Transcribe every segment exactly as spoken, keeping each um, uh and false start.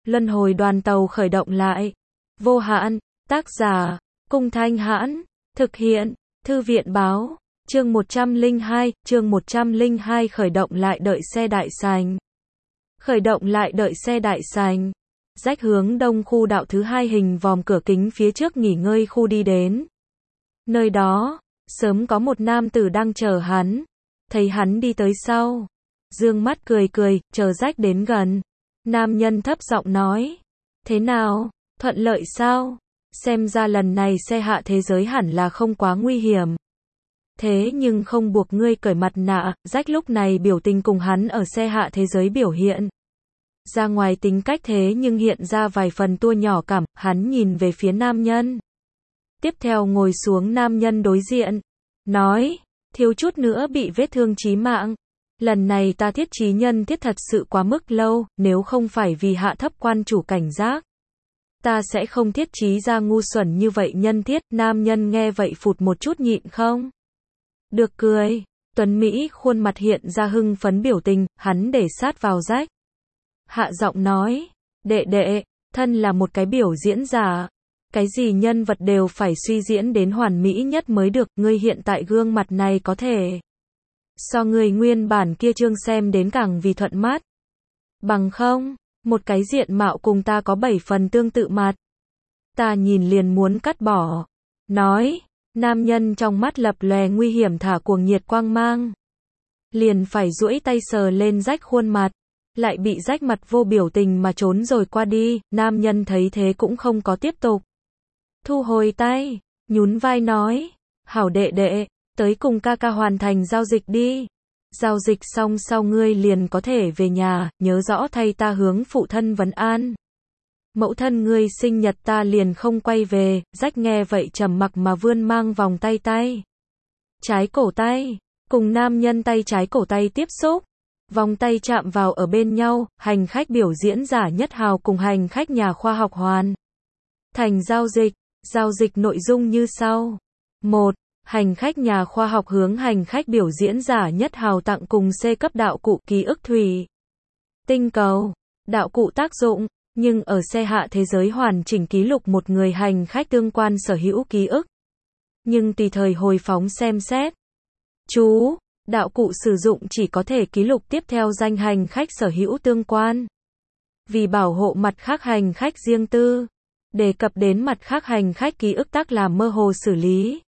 Luân hồi đoàn tàu khởi động lại. Vô hạn, tác giả, Cung Thanh Hãn, thực hiện, Thư viện Báo, chương một trăm lẻ hai, chương một trăm lẻ hai khởi động lại đợi xe đại sành. Khởi động lại đợi xe đại sành. Rách hướng đông khu đạo thứ hai hình vòm cửa kính phía trước nghỉ ngơi khu đi đến. Nơi đó, sớm có một nam tử đang chờ hắn. Thấy hắn đi tới sau. Dương mắt cười cười, chờ Rách đến gần. Nam nhân thấp giọng nói. Thế nào, thuận lợi sao? Xem ra lần này xe hạ thế giới hẳn là không quá nguy hiểm. Thế nhưng không buộc ngươi cởi mặt nạ. Rách lúc này biểu tình cùng hắn ở xe hạ thế giới biểu hiện. Ra ngoài tính cách thế nhưng hiện ra vài phần tua nhỏ cảm, hắn nhìn về phía nam nhân. Tiếp theo ngồi xuống nam nhân đối diện. Nói, thiếu chút nữa bị vết thương chí mạng. Lần này ta thiết trí nhân thiết thật sự quá mức lâu, nếu không phải vì hạ thấp quan chủ cảnh giác. Ta sẽ không thiết trí ra ngu xuẩn như vậy nhân thiết. Nam nhân nghe vậy phụt một chút nhịn không được cười. Tuấn Mỹ khuôn mặt hiện ra hưng phấn biểu tình, hắn để sát vào Rách. Hạ giọng nói, đệ đệ, thân là một cái biểu diễn giả. Cái gì nhân vật đều phải suy diễn đến hoàn mỹ nhất mới được, ngươi hiện tại gương mặt này có thể so người nguyên bản kia trương xem đến càng vì thuận mắt. Bằng không, một cái diện mạo cùng ta có bảy phần tương tự mặt. Ta nhìn liền muốn cắt bỏ. Nói, nam nhân trong mắt lập lòe nguy hiểm thả cuồng nhiệt quang mang. Liền phải duỗi tay sờ lên Rách khuôn mặt. Lại bị Rách mặt vô biểu tình mà trốn rồi qua đi. Nam nhân thấy thế cũng không có tiếp tục. Thu hồi tay, nhún vai nói. Hảo đệ đệ, tới cùng ca ca hoàn thành giao dịch đi. Giao dịch xong sau ngươi liền có thể về nhà, nhớ rõ thay ta hướng phụ thân vấn an. Mẫu thân ngươi sinh nhật ta liền không quay về. Rách nghe vậy trầm mặc mà vươn mang vòng tay tay. Trái cổ tay, cùng nam nhân tay trái cổ tay tiếp xúc. Vòng tay chạm vào ở bên nhau, hành khách biểu diễn giả Nhất Hào cùng hành khách nhà khoa học hoàn thành giao dịch. Giao dịch nội dung như sau. một. Hành khách nhà khoa học hướng hành khách biểu diễn giả Nhất Hào tặng cùng C cấp đạo cụ ký ức thủy tinh cầu. Đạo cụ tác dụng, nhưng ở xe hạ thế giới hoàn chỉnh ký lục một người hành khách tương quan sở hữu ký ức. Nhưng tùy thời hồi phóng xem xét. Chú, đạo cụ sử dụng chỉ có thể ký lục tiếp theo danh hành khách sở hữu tương quan. Vì bảo hộ mặt khác hành khách riêng tư. Đề cập đến mặt khác hành khách ký ức tác làm mơ hồ xử lý.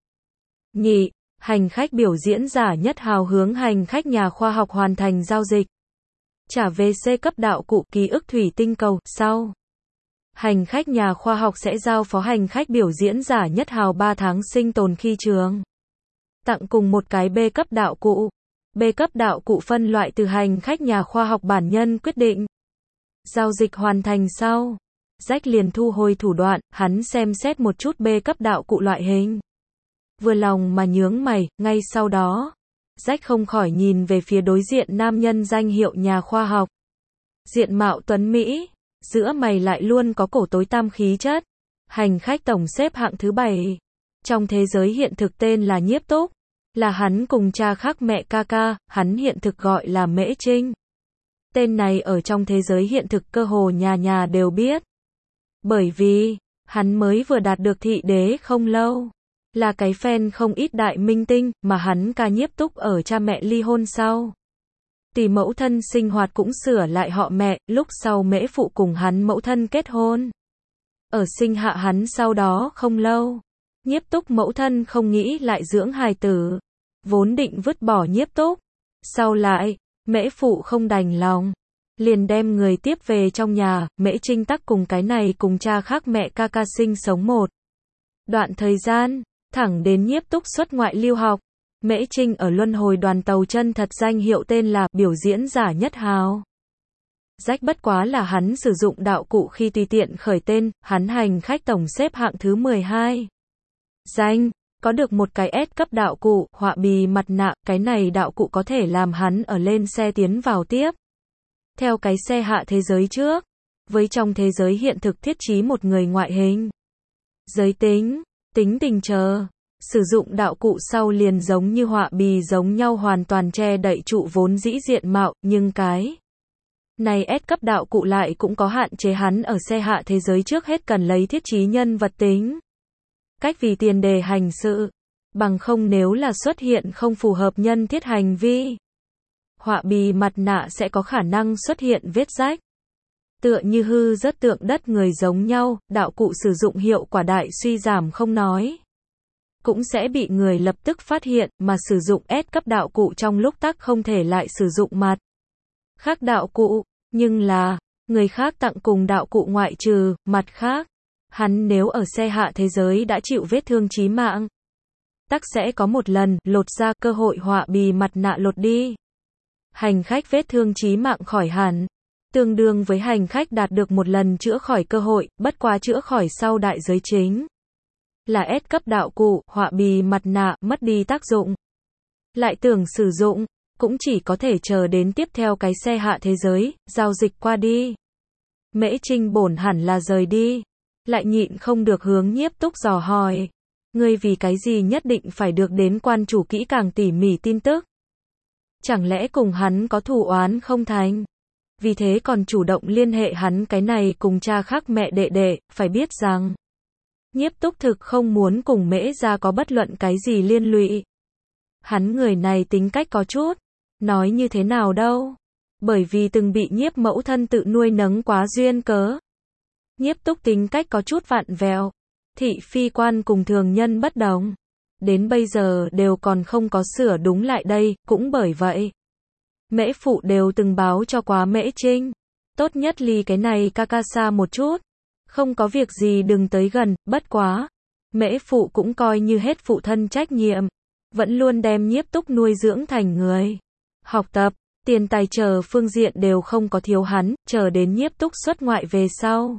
Nhị, hành khách biểu diễn giả Nhất Hào hướng hành khách nhà khoa học hoàn thành giao dịch. Trả về C cấp đạo cụ ký ức thủy tinh cầu. Sau, hành khách nhà khoa học sẽ giao phó hành khách biểu diễn giả Nhất Hào ba tháng sinh tồn khi trường. Tặng cùng một cái B cấp đạo cụ. B cấp đạo cụ phân loại từ hành khách nhà khoa học bản nhân quyết định. Giao dịch hoàn thành sau. Rách liền thu hồi thủ đoạn, hắn xem xét một chút B cấp đạo cụ loại hình. Vừa lòng mà nhướng mày, ngay sau đó. Rách không khỏi nhìn về phía đối diện nam nhân danh hiệu nhà khoa học. Diện mạo tuấn Mỹ, giữa mày lại luôn có cổ tối tăm khí chất. Hành khách tổng xếp hạng thứ bảy. Trong thế giới hiện thực tên là Nhiếp Túc. Là hắn cùng cha khác mẹ ca ca, hắn hiện thực gọi là Mễ Trinh. Tên này ở trong thế giới hiện thực cơ hồ nhà nhà đều biết. Bởi vì, hắn mới vừa đạt được thị đế không lâu. Là cái fan không ít đại minh tinh, mà hắn ca Nhiếp Túc ở cha mẹ ly hôn sau. Tỷ mẫu thân sinh hoạt cũng sửa lại họ mẹ, lúc sau Mễ phụ cùng hắn mẫu thân kết hôn. Ở sinh hạ hắn sau đó không lâu. Nhiếp Túc mẫu thân không nghĩ lại dưỡng hài tử. Vốn định vứt bỏ Nhiếp Túc. Sau lại, Mễ phụ không đành lòng. Liền đem người tiếp về trong nhà. Mễ Trinh tắc cùng cái này cùng cha khác mẹ ca ca sinh sống một đoạn thời gian. Thẳng đến Nhiếp Túc xuất ngoại lưu học. Mễ Trinh ở luân hồi đoàn tàu chân thật danh hiệu tên là biểu diễn giả Nhất Hào. Rách bất quá là hắn sử dụng đạo cụ khi tùy tiện khởi tên, hắn hành khách tổng xếp hạng thứ mười hai. Danh, có được một cái S cấp đạo cụ, họa bì mặt nạ, cái này đạo cụ có thể làm hắn ở lên xe tiến vào tiếp. Theo cái xe hạ thế giới trước, với trong thế giới hiện thực thiết trí một người ngoại hình. Giới tính, tính tình chờ. Sử dụng đạo cụ sau liền giống như họa bì giống nhau hoàn toàn che đậy trụ vốn dĩ diện mạo, nhưng cái Này S cấp đạo cụ lại cũng có hạn chế hắn ở xe hạ thế giới trước hết cần lấy thiết trí nhân vật tính cách vì tiền đề hành sự, bằng không nếu là xuất hiện không phù hợp nhân thiết hành vi, họa bì mặt nạ sẽ có khả năng xuất hiện vết rách. Tựa như hư rớt tượng đất người giống nhau, đạo cụ sử dụng hiệu quả đại suy giảm không nói, cũng sẽ bị người lập tức phát hiện, mà sử dụng S cấp đạo cụ trong lúc tắc không thể lại sử dụng mặt khác đạo cụ, nhưng là, người khác tặng cùng đạo cụ ngoại trừ, mặt khác, hắn nếu ở xe hạ thế giới đã chịu vết thương chí mạng, tắc sẽ có một lần, lột ra cơ hội họa bì mặt nạ lột đi. Hành khách vết thương chí mạng khỏi hẳn, tương đương với hành khách đạt được một lần chữa khỏi cơ hội, bất quá chữa khỏi sau đại giới chính là S cấp đạo cụ, họa bì mặt nạ, mất đi tác dụng. Lại tưởng sử dụng, cũng chỉ có thể chờ đến tiếp theo cái xe hạ thế giới, giao dịch qua đi. Mễ Trinh bổn hẳn là rời đi, lại nhịn không được hướng Nhiếp Túc dò hỏi. Ngươi vì cái gì nhất định phải được đến quan chủ kỹ càng tỉ mỉ tin tức? Chẳng lẽ cùng hắn có thù oán không thành? Vì thế còn chủ động liên hệ hắn cái này cùng cha khác mẹ đệ đệ, phải biết rằng Nhiếp Túc thực không muốn cùng Mễ gia có bất luận cái gì liên lụy. Hắn người này tính cách có chút, nói như thế nào đâu, bởi vì từng bị Nhiếp mẫu thân tự nuôi nấng quá duyên cớ. Nhiếp Túc tính cách có chút vặn vẹo, thị phi quan cùng thường nhân bất đồng, đến bây giờ đều còn không có sửa đúng lại đây, cũng bởi vậy Mễ phụ đều từng báo cho quá Mễ Trinh, tốt nhất ly cái này ca ca xa một chút, không có việc gì đừng tới gần, bất quá Mễ phụ cũng coi như hết phụ thân trách nhiệm, vẫn luôn đem Nhiếp Túc nuôi dưỡng thành người học tập, tiền tài chờ phương diện đều không có thiếu hắn, chờ đến Nhiếp Túc xuất ngoại về sau.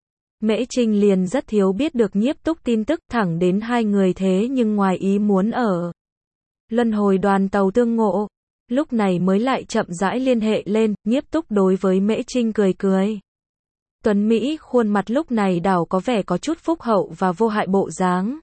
Mễ Trinh liền rất thiếu biết được Nhiếp Túc tin tức, thẳng đến hai người thế nhưng ngoài ý muốn ở luân hồi đoàn tàu tương ngộ, lúc này mới lại chậm rãi liên hệ lên. Nhiếp Túc đối với Mễ Trinh cười cười. Tuấn Mỹ khuôn mặt lúc này đảo có vẻ có chút phúc hậu và vô hại bộ dáng.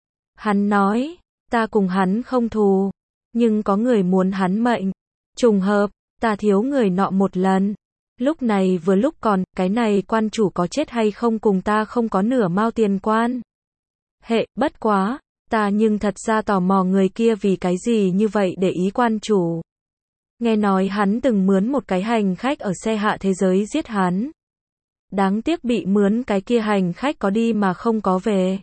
Hắn nói, ta cùng hắn không thù, nhưng có người muốn hắn mệnh. Trùng hợp, ta thiếu người nọ một lần. Lúc này vừa lúc còn, cái này quan chủ có chết hay không cùng ta không có nửa mao tiền quan hệ, bất quá, ta nhưng thật ra tò mò người kia vì cái gì như vậy để ý quan chủ. Nghe nói hắn từng mướn một cái hành khách ở xe hạ thế giới giết hắn. Đáng tiếc bị mướn cái kia hành khách có đi mà không có về.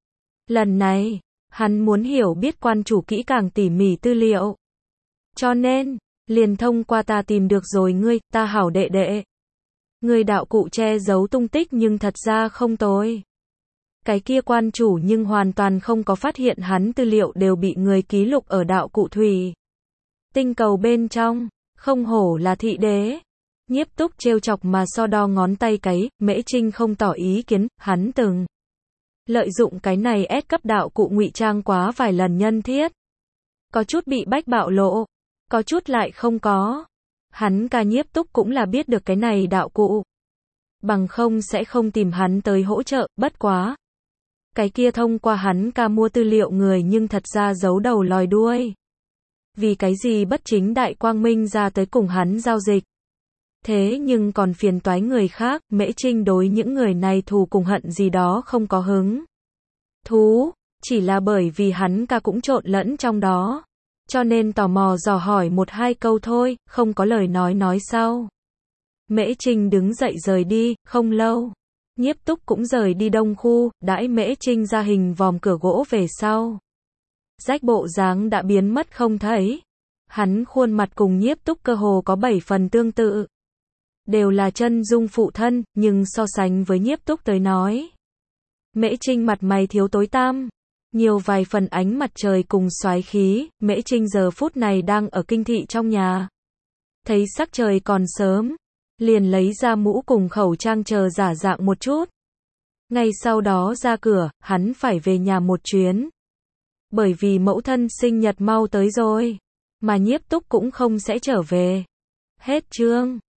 Lần này, hắn muốn hiểu biết quan chủ kỹ càng tỉ mỉ tư liệu. Cho nên, liền thông qua ta tìm được rồi ngươi, ta hảo đệ đệ. Ngươi đạo cụ che giấu tung tích nhưng thật ra không tồi. Cái kia quan chủ nhưng hoàn toàn không có phát hiện hắn tư liệu đều bị người ký lục ở đạo cụ thủy tinh cầu bên trong, không hổ là thị đế. Nhiếp Túc trêu chọc mà so đo ngón tay cái, Mễ Trinh không tỏ ý kiến, hắn từng lợi dụng cái này S cấp đạo cụ ngụy trang quá vài lần nhân thiết. Có chút bị bách bạo lộ, có chút lại không có. Hắn ca Nhiếp Túc cũng là biết được cái này đạo cụ. Bằng không sẽ không tìm hắn tới hỗ trợ, bất quá. Cái kia thông qua hắn ca mua tư liệu người nhưng thật ra giấu đầu lòi đuôi. Vì cái gì bất chính đại quang minh ra tới cùng hắn giao dịch. Thế nhưng còn phiền toái người khác, Mễ Trinh đối những người này thù cùng hận gì đó không có hứng thú, chỉ là bởi vì hắn ca cũng trộn lẫn trong đó. Cho nên tò mò dò hỏi một hai câu thôi, không có lời nói nói sau. Mễ Trinh đứng dậy rời đi, không lâu. Nhiếp Túc cũng rời đi đông khu, đãi Mễ Trinh ra hình vòm cửa gỗ về sau. Rách bộ dáng đã biến mất không thấy. Hắn khuôn mặt cùng Nhiếp Túc cơ hồ có bảy phần tương tự. Đều là chân dung phụ thân, nhưng so sánh với Nhiếp Túc tới nói. Mễ Trinh mặt mày thiếu tối tăm. Nhiều vài phần ánh mặt trời cùng xoái khí, Mễ Trinh giờ phút này đang ở kinh thị trong nhà. Thấy sắc trời còn sớm, liền lấy ra mũ cùng khẩu trang chờ giả dạng một chút. Ngay sau đó ra cửa, hắn phải về nhà một chuyến. Bởi vì mẫu thân sinh nhật mau tới rồi, mà Nhiếp Túc cũng không sẽ trở về. Hết chương.